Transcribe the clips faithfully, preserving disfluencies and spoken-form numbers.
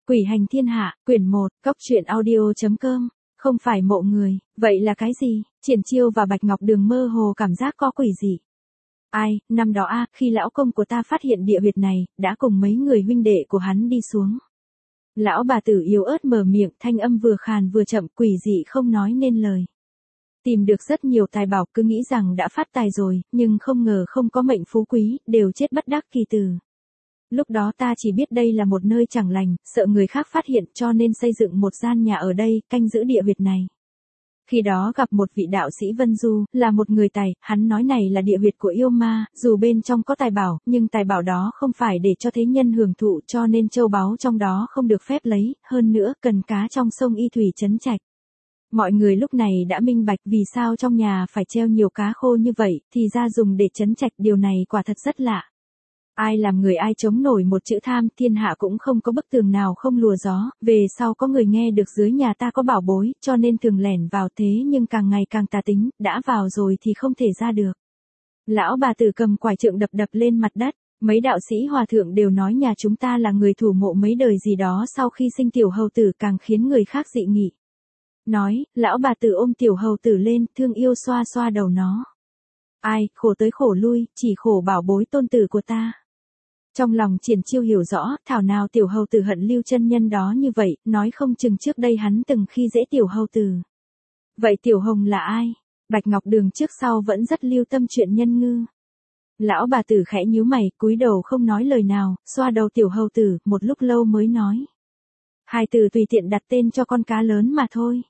Quỷ hành thiên hạ, quyển một, cóc truyện audio.com. Không phải mộ người, vậy là cái gì? Triển Chiêu và Bạch Ngọc Đường mơ hồ cảm giác có quỷ gì. Ai, năm đó a, khi lão công của ta phát hiện địa huyệt này, đã cùng mấy người huynh đệ của hắn đi xuống. Lão bà tử yếu ớt mở miệng, thanh âm vừa khàn vừa chậm, quỷ dị không nói nên lời. Tìm được rất nhiều tài bảo, cứ nghĩ rằng đã phát tài rồi, nhưng không ngờ không có mệnh phú quý, đều chết bất đắc kỳ tử. Lúc đó ta chỉ biết đây là một nơi chẳng lành, sợ người khác phát hiện cho nên xây dựng một gian nhà ở đây, canh giữ địa huyệt này. Khi đó gặp một vị đạo sĩ Vân Du, là một người tài, hắn nói này là địa huyệt của yêu ma, dù bên trong có tài bảo, nhưng tài bảo đó không phải để cho thế nhân hưởng thụ cho nên châu báu trong đó không được phép lấy, hơn nữa cần cá trong sông Y Thủy trấn trạch. Mọi người lúc này đã minh bạch vì sao trong nhà phải treo nhiều cá khô như vậy, thì ra dùng để trấn trạch, điều này quả thật rất lạ. Ai làm người ai chống nổi một chữ tham, thiên hạ cũng không có bức tường nào không lùa gió, về sau có người nghe được dưới nhà ta có bảo bối, cho nên thường lẻn vào thế nhưng càng ngày càng tà tính, đã vào rồi thì không thể ra được. Lão bà tử cầm quải trượng đập đập lên mặt đất, mấy đạo sĩ hòa thượng đều nói nhà chúng ta là người thủ mộ mấy đời gì đó sau khi sinh tiểu hầu tử càng khiến người khác dị nghị. Nói, lão bà tử ôm tiểu hầu tử lên, thương yêu xoa xoa đầu nó. Ai, khổ tới khổ lui, chỉ khổ bảo bối tôn tử của ta. Trong lòng Triển Chiêu hiểu rõ, thảo nào tiểu hầu tử hận Lưu chân nhân đó như vậy, nói không chừng trước đây hắn từng khi dễ tiểu hầu tử. Vậy tiểu hồng là ai? Bạch Ngọc Đường trước sau vẫn rất lưu tâm chuyện nhân ngư. Lão bà tử khẽ nhíu mày, cúi đầu không nói lời nào, xoa đầu tiểu hầu tử, một lúc lâu mới nói. Hai từ tùy tiện đặt tên cho con cá lớn mà thôi.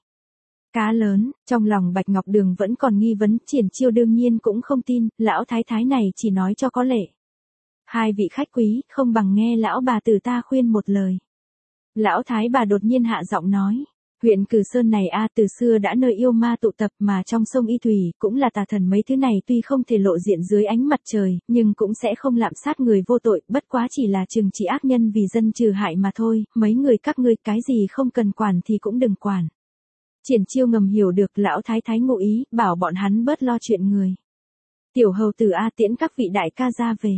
Cá lớn, trong lòng Bạch Ngọc Đường vẫn còn nghi vấn, Triển Chiêu đương nhiên cũng không tin, lão thái thái này chỉ nói cho có lệ. Hai vị khách quý, không bằng nghe lão bà tử ta khuyên một lời. Lão thái bà đột nhiên hạ giọng nói, huyện Cử Sơn này a từ xưa đã nơi yêu ma tụ tập mà trong sông Y Thủy cũng là tà thần mấy thứ này tuy không thể lộ diện dưới ánh mặt trời, nhưng cũng sẽ không lạm sát người vô tội, bất quá chỉ là trừng trị ác nhân vì dân trừ hại mà thôi, mấy người các ngươi cái gì không cần quản thì cũng đừng quản. Triển Chiêu ngầm hiểu được lão thái thái ngụ ý, bảo bọn hắn bớt lo chuyện người. Tiểu hầu tử a tiễn các vị đại ca ra về.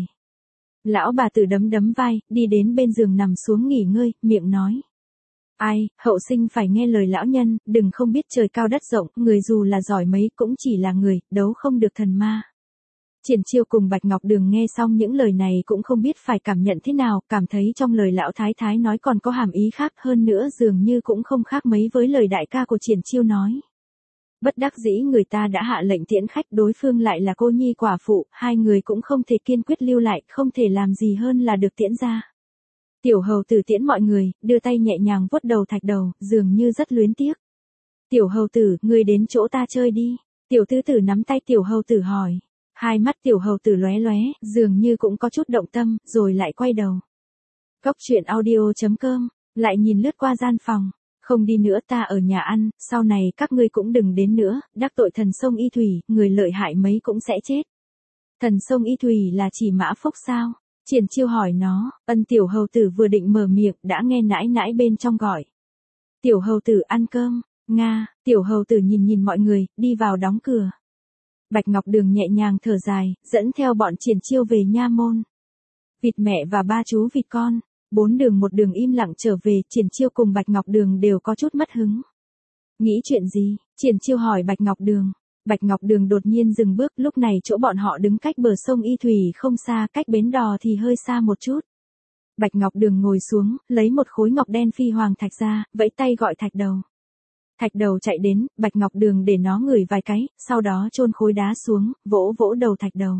Lão bà tử đấm đấm vai, đi đến bên giường nằm xuống nghỉ ngơi, miệng nói. Ai, hậu sinh phải nghe lời lão nhân, đừng không biết trời cao đất rộng, người dù là giỏi mấy cũng chỉ là người, đấu không được thần ma. Triển Chiêu cùng Bạch Ngọc Đường nghe xong những lời này cũng không biết phải cảm nhận thế nào, cảm thấy trong lời lão thái thái nói còn có hàm ý khác hơn nữa dường như cũng không khác mấy với lời đại ca của Triển Chiêu nói. Bất đắc dĩ người ta đã hạ lệnh tiễn khách, đối phương lại là cô nhi quả phụ, hai người cũng không thể kiên quyết lưu lại, không thể làm gì hơn là được tiễn ra. Tiểu hầu tử tiễn mọi người, đưa tay nhẹ nhàng vuốt đầu thạch đầu, dường như rất luyến tiếc. Tiểu hầu tử, ngươi đến chỗ ta chơi đi. Tiểu tứ tử nắm tay tiểu hầu tử hỏi. Hai mắt tiểu hầu tử lóe lóe, dường như cũng có chút động tâm, rồi lại quay đầu. Cóc truyện audio.com, lại nhìn lướt qua gian phòng. Không đi nữa, ta ở nhà ăn, sau này các ngươi cũng đừng đến nữa, đắc tội thần sông Y Thủy, người lợi hại mấy cũng sẽ chết. Thần sông Y Thủy là chỉ Mã Phúc sao? Triển Chiêu hỏi nó, ân tiểu hầu tử vừa định mở miệng, đã nghe nãi nãi bên trong gọi. Tiểu hầu tử ăn cơm, nga, tiểu hầu tử nhìn nhìn mọi người, đi vào đóng cửa. Bạch Ngọc Đường nhẹ nhàng thở dài, dẫn theo bọn Triển Chiêu về nha môn. Vịt mẹ và ba chú vịt con. Bốn đường một đường im lặng trở về, Triển Chiêu cùng Bạch Ngọc Đường đều có chút mất hứng. Nghĩ chuyện gì? Triển Chiêu hỏi Bạch Ngọc Đường. Bạch Ngọc Đường đột nhiên dừng bước, lúc này chỗ bọn họ đứng cách bờ sông Y Thủy không xa, cách bến đò thì hơi xa một chút. Bạch Ngọc Đường ngồi xuống, lấy một khối ngọc đen phi hoàng thạch ra, vẫy tay gọi thạch đầu. Thạch đầu chạy đến, Bạch Ngọc Đường để nó ngửi vài cái, sau đó chôn khối đá xuống, vỗ vỗ đầu thạch đầu.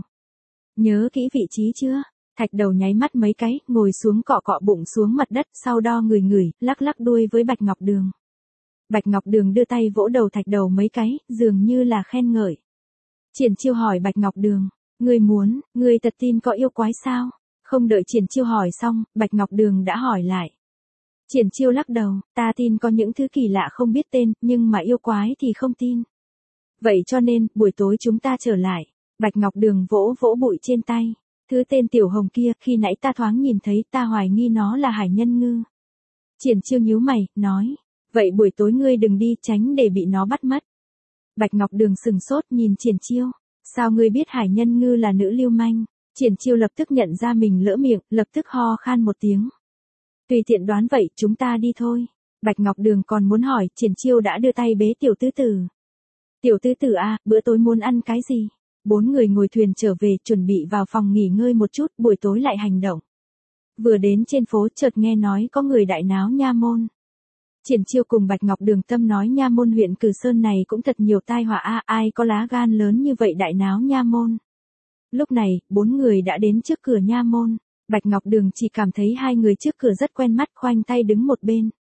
Nhớ kỹ vị trí chưa? Thạch đầu nháy mắt mấy cái, ngồi xuống cọ cọ bụng xuống mặt đất, sau đo ngửi ngửi, lắc lắc đuôi với Bạch Ngọc Đường. Bạch Ngọc Đường đưa tay vỗ đầu thạch đầu mấy cái, dường như là khen ngợi. Triển Chiêu hỏi Bạch Ngọc Đường, ngươi muốn, ngươi thật tin có yêu quái sao? Không đợi Triển Chiêu hỏi xong, Bạch Ngọc Đường đã hỏi lại. Triển Chiêu lắc đầu, ta tin có những thứ kỳ lạ không biết tên, nhưng mà yêu quái thì không tin. Vậy cho nên, buổi tối chúng ta trở lại. Bạch Ngọc Đường vỗ vỗ bụi trên tay. Thứ tên tiểu hồng kia, khi nãy ta thoáng nhìn thấy, ta hoài nghi nó là hải nhân ngư. Triển Chiêu nhíu mày, nói, vậy buổi tối ngươi đừng đi, tránh để bị nó bắt mất. Bạch Ngọc Đường sừng sốt nhìn Triển Chiêu, sao ngươi biết hải nhân ngư là nữ lưu manh? Triển Chiêu lập tức nhận ra mình lỡ miệng, lập tức ho khan một tiếng. Tùy tiện đoán vậy, chúng ta đi thôi. Bạch Ngọc Đường còn muốn hỏi, Triển Chiêu đã đưa tay bế tiểu tứ tử. Tiểu tứ tử à, bữa tối muốn ăn cái gì? Bốn người ngồi thuyền trở về, chuẩn bị vào phòng nghỉ ngơi một chút, buổi tối lại hành động. Vừa đến trên phố, chợt nghe nói có người đại náo Nha Môn. Triển Chiêu cùng Bạch Ngọc Đường tâm nói Nha Môn huyện Cử Sơn này cũng thật nhiều tai họa a, ai có lá gan lớn như vậy đại náo Nha Môn. Lúc này, bốn người đã đến trước cửa Nha Môn. Bạch Ngọc Đường chỉ cảm thấy hai người trước cửa rất quen mắt, khoanh tay đứng một bên.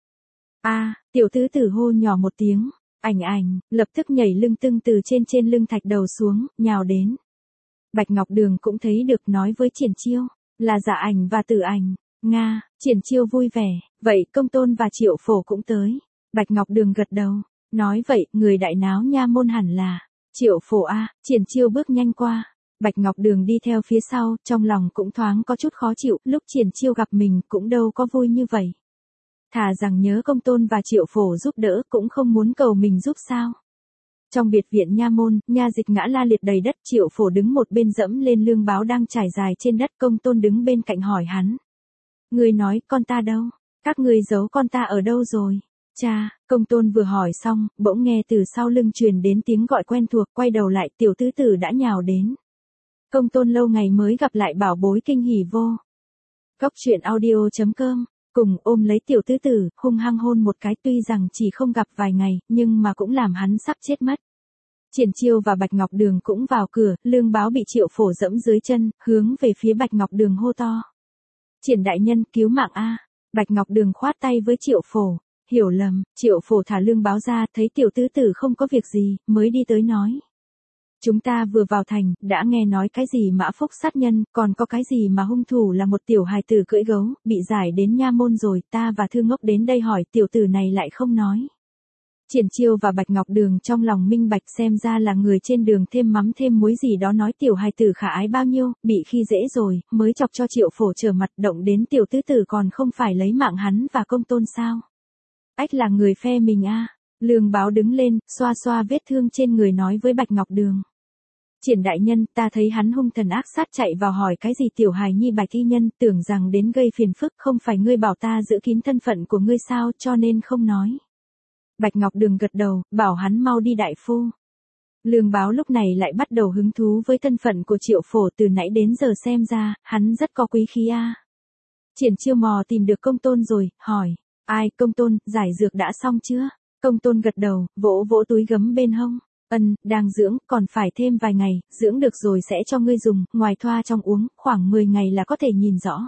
A, tiểu tứ tử hô nhỏ một tiếng, ảnh ảnh, lập tức nhảy lưng tưng từ trên trên lưng thạch đầu xuống, nhào đến. Bạch Ngọc Đường cũng thấy được, nói với Triển Chiêu, là Dạ Ảnh và Tử Ảnh. Nga, Triển Chiêu vui vẻ, vậy Công Tôn và Triệu Phổ cũng tới. Bạch Ngọc Đường gật đầu, nói vậy, người đại náo Nha Môn hẳn là Triệu Phổ a. Triển Chiêu bước nhanh qua. Bạch Ngọc Đường đi theo phía sau, trong lòng cũng thoáng có chút khó chịu, lúc Triển Chiêu gặp mình cũng đâu có vui như vậy. Thà rằng nhớ Công Tôn và Triệu Phổ giúp đỡ, cũng không muốn cầu mình giúp sao. Trong biệt viện Nha Môn, nha dịch ngã la liệt đầy đất, Triệu Phổ đứng một bên dẫm lên lương báo đang trải dài trên đất, Công Tôn đứng bên cạnh hỏi hắn. Người nói, con ta đâu? Các người giấu con ta ở đâu rồi? Cha, Công Tôn vừa hỏi xong, bỗng nghe từ sau lưng truyền đến tiếng gọi quen thuộc, quay đầu lại, tiểu tứ tử đã nhào đến. Công Tôn lâu ngày mới gặp lại bảo bối kinh hỉ vô. Cốc truyện audio chấm com, cùng ôm lấy tiểu tứ tử, hung hăng hôn một cái, tuy rằng chỉ không gặp vài ngày, nhưng mà cũng làm hắn sắp chết mất. Triển Chiêu và Bạch Ngọc Đường cũng vào cửa, lương báo bị Triệu Phổ dẫm dưới chân, hướng về phía Bạch Ngọc Đường hô to. Triển đại nhân, cứu mạng a. Bạch Ngọc Đường khoát tay với Triệu Phổ, hiểu lầm. Triệu Phổ thả lương báo ra, thấy tiểu tứ tử không có việc gì, mới đi tới nói. Chúng ta vừa vào thành, đã nghe nói cái gì Mã Phúc sát nhân, còn có cái gì mà hung thủ là một tiểu hài tử cưỡi gấu, bị giải đến Nha Môn rồi, ta và Thư Ngốc đến đây hỏi, tiểu tử này lại không nói. Triển Chiêu và Bạch Ngọc Đường trong lòng minh bạch, xem ra là người trên đường thêm mắm thêm muối gì đó, nói tiểu hài tử khả ái bao nhiêu, bị khi dễ rồi, mới chọc cho Triệu Phổ trở mặt, động đến tiểu tứ tử, còn không phải lấy mạng hắn và Công Tôn sao. Ách là người phe mình a. Lương báo đứng lên, xoa xoa vết thương trên người nói với Bạch Ngọc Đường. Triển đại nhân, ta thấy hắn hung thần ác sát chạy vào hỏi cái gì tiểu hài nhi Bạch y nhân, tưởng rằng đến gây phiền phức, không phải ngươi bảo ta giữ kín thân phận của ngươi sao, cho nên không nói. Bạch Ngọc Đường gật đầu, bảo hắn mau đi đại phu. Lương báo lúc này lại bắt đầu hứng thú với thân phận của Triệu Phổ, từ nãy đến giờ xem ra, hắn rất có quý khí a. Triển Chiêu mò tìm được Công Tôn rồi, hỏi, ai, Công Tôn, giải dược đã xong chưa? Công Tôn gật đầu, vỗ vỗ túi gấm bên hông. Ân, đang dưỡng, còn phải thêm vài ngày, dưỡng được rồi sẽ cho ngươi dùng, ngoài thoa trong uống, khoảng mười ngày là có thể nhìn rõ.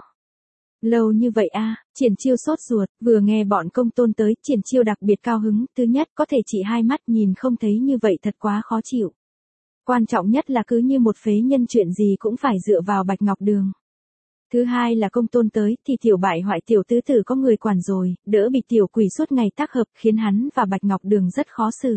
Lâu như vậy a. Triển Chiêu sốt ruột, vừa nghe bọn Công Tôn tới, Triển Chiêu đặc biệt cao hứng, thứ nhất có thể chỉ hai mắt nhìn không thấy như vậy thật quá khó chịu. Quan trọng nhất là cứ như một phế nhân chuyện gì cũng phải dựa vào Bạch Ngọc Đường. Thứ hai là Công Tôn tới, thì tiểu bại hoại tiểu tứ tử có người quản rồi, đỡ bị tiểu quỷ suốt ngày tác hợp, khiến hắn và Bạch Ngọc Đường rất khó xử.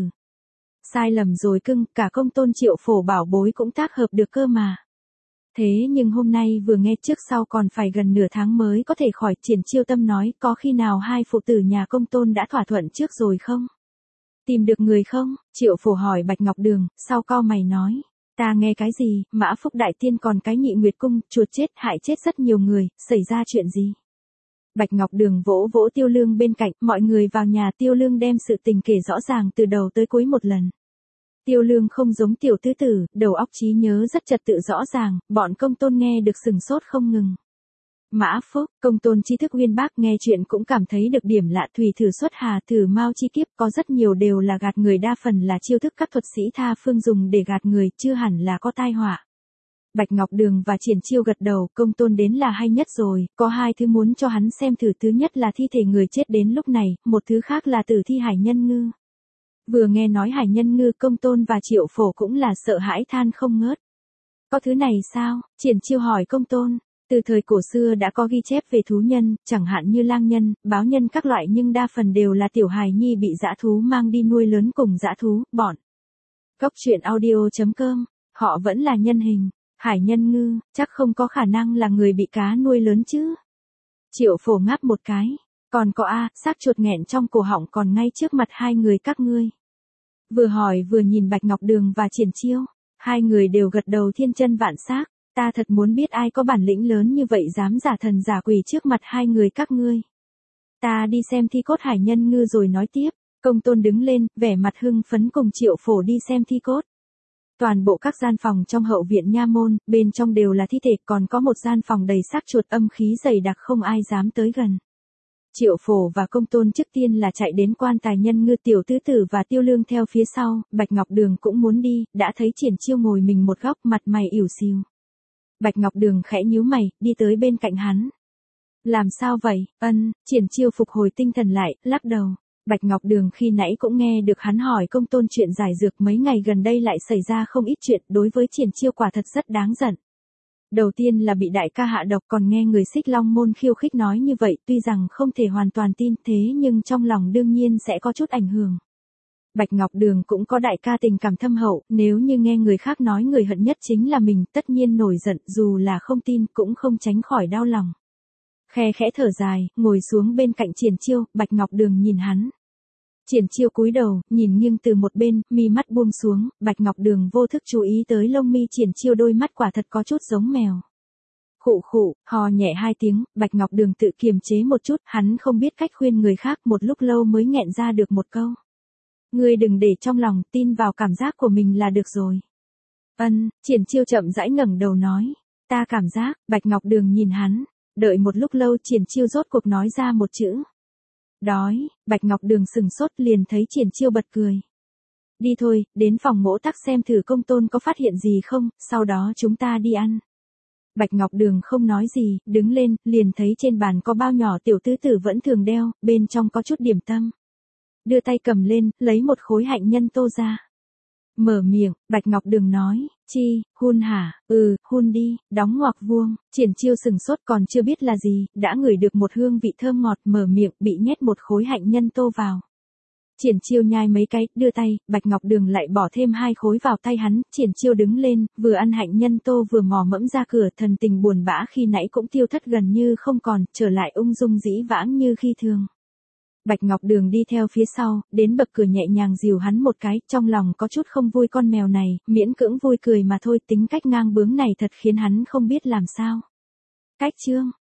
Sai lầm rồi cưng, cả Công Tôn Triệu Phổ bảo bối cũng tác hợp được cơ mà. Thế nhưng hôm nay vừa nghe trước sau còn phải gần nửa tháng mới có thể khỏi. Triển Chiêu tâm nói, có khi nào hai phụ tử nhà Công Tôn đã thỏa thuận trước rồi không? Tìm được người không? Triệu Phổ hỏi Bạch Ngọc Đường, sau cau mày nói. Ta nghe cái gì, Mã Phúc Đại Tiên còn cái Nhị Nguyệt Cung, chuột chết hại chết rất nhiều người, xảy ra chuyện gì? Bạch Ngọc Đường vỗ vỗ Tiêu Lương bên cạnh, mọi người vào nhà. Tiêu Lương đem sự tình kể rõ ràng từ đầu tới cuối một lần. Tiêu Lương không giống tiểu tứ tử, đầu óc trí nhớ rất trật tự rõ ràng, bọn Công Tôn nghe được sừng sốt không ngừng. Mã Phúc, Công Tôn tri thức uyên bác, nghe chuyện cũng cảm thấy được điểm lạ. Thủy thử xuất hà, thử mau chi kiếp, có rất nhiều đều là gạt người, đa phần là chiêu thức các thuật sĩ tha phương dùng để gạt người, chưa hẳn là có tai họa. Bạch Ngọc Đường và Triển Chiêu gật đầu, Công Tôn đến là hay nhất rồi, có hai thứ muốn cho hắn xem thử, thứ nhất là thi thể người chết đến lúc này, một thứ khác là tử thi Hải Nhân Ngư. Vừa nghe nói Hải Nhân Ngư, Công Tôn và Triệu Phổ cũng là sợ hãi than không ngớt. Có thứ này sao? Triển Chiêu hỏi Công Tôn. Từ thời cổ xưa đã có ghi chép về thú nhân, chẳng hạn như lang nhân, báo nhân các loại, nhưng đa phần đều là tiểu hài nhi bị dã thú mang đi nuôi lớn cùng dã thú, bọn. Cốc truyện audio chấm com, họ vẫn là nhân hình. Hải Nhân Ngư, chắc không có khả năng là người bị cá nuôi lớn chứ. Triệu Phổ ngáp một cái. Còn có a, xác chuột nghẹn trong cổ họng còn ngay trước mặt hai người các ngươi. Vừa hỏi vừa nhìn Bạch Ngọc Đường và Triển Chiêu. Hai người đều gật đầu thiên chân vạn xác. Ta thật muốn biết ai có bản lĩnh lớn như vậy dám giả thần giả quỷ trước mặt hai người các ngươi. Ta đi xem thi cốt hải nhân ngư rồi nói tiếp. Công tôn đứng lên, vẻ mặt hưng phấn cùng Triệu Phổ đi xem thi cốt. Toàn bộ các gian phòng trong hậu viện nha môn, bên trong đều là thi thể, còn có một gian phòng đầy xác chuột âm khí dày đặc không ai dám tới gần. Triệu Phổ và Công tôn trước tiên là chạy đến quan tài nhân ngư, Tiểu Tứ Tử và Tiêu Lương theo phía sau, Bạch Ngọc Đường cũng muốn đi, đã thấy Triển Chiêu ngồi mình một góc, mặt mày ỉu xìu. Bạch Ngọc Đường khẽ nhíu mày, đi tới bên cạnh hắn. Làm sao vậy? Ân, Triển Chiêu phục hồi tinh thần lại, lắc đầu. Bạch Ngọc Đường khi nãy cũng nghe được hắn hỏi Công tôn chuyện giải dược, mấy ngày gần đây lại xảy ra không ít chuyện, đối với Triển Chiêu quả thật rất đáng giận. Đầu tiên là bị đại ca hạ độc, còn nghe người Xích Long môn khiêu khích nói như vậy, tuy rằng không thể hoàn toàn tin thế nhưng trong lòng đương nhiên sẽ có chút ảnh hưởng. Bạch Ngọc Đường cũng có đại ca tình cảm thâm hậu, nếu như nghe người khác nói người hận nhất chính là mình, tất nhiên nổi giận, dù là không tin cũng không tránh khỏi đau lòng. Khe khẽ thở dài, ngồi xuống bên cạnh Triển Chiêu, Bạch Ngọc Đường nhìn hắn. Triển Chiêu cúi đầu, nhìn nghiêng từ một bên, mi mắt buông xuống, Bạch Ngọc Đường vô thức chú ý tới lông mi Triển Chiêu, đôi mắt quả thật có chút giống mèo. Khụ khụ, hò nhẹ hai tiếng, Bạch Ngọc Đường tự kiềm chế một chút, hắn không biết cách khuyên người khác, một lúc lâu mới nghẹn ra được một câu. Ngươi đừng để trong lòng, tin vào cảm giác của mình là được rồi. Ân, Triển Chiêu chậm rãi ngẩng đầu nói. Ta cảm giác, Bạch Ngọc Đường nhìn hắn. Đợi một lúc lâu Triển Chiêu rốt cuộc nói ra một chữ. Đói. Bạch Ngọc Đường sừng sốt, liền thấy Triển Chiêu bật cười. Đi thôi, đến phòng mỗ tắc xem thử Công tôn có phát hiện gì không, sau đó chúng ta đi ăn. Bạch Ngọc Đường không nói gì, đứng lên, liền thấy trên bàn có bao nhỏ Tiểu Tứ Tử vẫn thường đeo, bên trong có chút điểm tâm. Đưa tay cầm lên, lấy một khối hạnh nhân tô ra. Mở miệng, Bạch Ngọc Đường nói, chi, hun hả, ừ, hun đi, đóng ngoặc vuông. Triển Chiêu sừng sốt, còn chưa biết là gì, đã ngửi được một hương vị thơm ngọt, mở miệng, bị nhét một khối hạnh nhân tô vào. Triển Chiêu nhai mấy cái, đưa tay, Bạch Ngọc Đường lại bỏ thêm hai khối vào tay hắn. Triển Chiêu đứng lên, vừa ăn hạnh nhân tô vừa mò mẫm ra cửa, thần tình buồn bã khi nãy cũng tiêu thất gần như không còn, trở lại ung dung dĩ vãng như khi thường. Bạch Ngọc Đường đi theo phía sau, đến bậc cửa nhẹ nhàng dìu hắn một cái, trong lòng có chút không vui, con mèo này, miễn cưỡng vui cười mà thôi, tính cách ngang bướng này thật khiến hắn không biết làm sao. Cách chương